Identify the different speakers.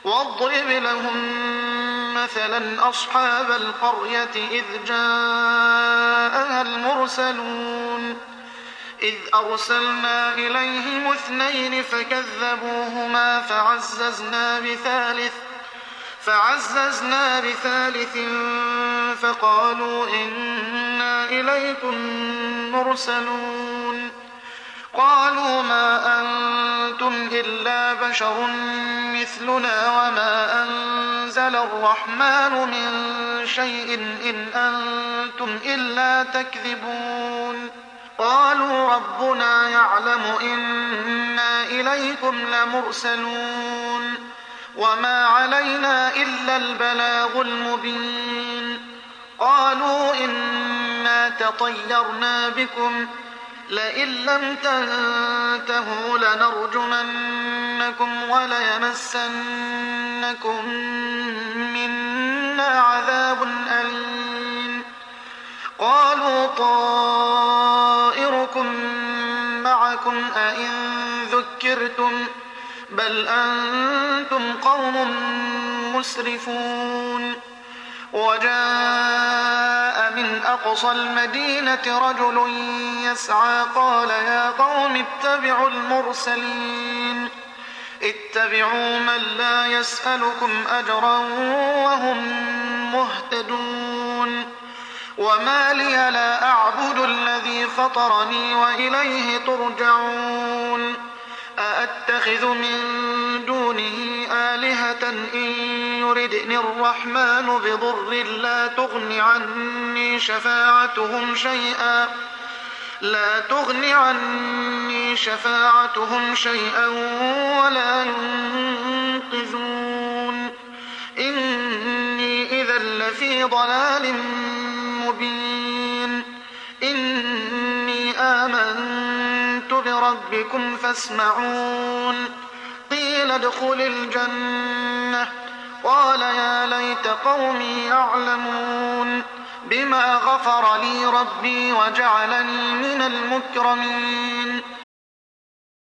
Speaker 1: واضرب لهم مثلا أصحاب القرية إذ جاءها المرسلون إذ أرسلنا إليهم 2 فكذبوهما فعززنا بثالث فقالوا إنا إليكم مرسلون قالوا ما أنتم إلا بشر مثلنا وما أنزل الرحمن من شيء إن أنتم إلا تكذبون قالوا ربنا يعلم إنا إليكم لمرسلون وما علينا إلا البلاغ المبين قالوا إنا تطيرنا بكم لئن لم تنتهوا لنرجمنكم وليمسنكم منا عذاب أليم قالوا طائركم معكم أئن ذكرتم بل أنتم قوم مسرفون وجاء من أقصى المدينة رجل يسعى قال يا قوم اتبعوا المرسلين اتبعوا من لا يسألكم أجرا وهم مهتدون وما لي لا أعبد الذي فطرني وإليه ترجعون أأتخذ من دونه آلهة إن يردني الرحمن بضر لا تغن عني شفاعتهم شيئا ولا ينقذون إني إذا لفي ضلال مبين إني آمنت بربكم فاسمعون قيل ادخل الجنة قال يا ليت قومي يعلمون بما غفر لي ربي وجعلني من المكرمين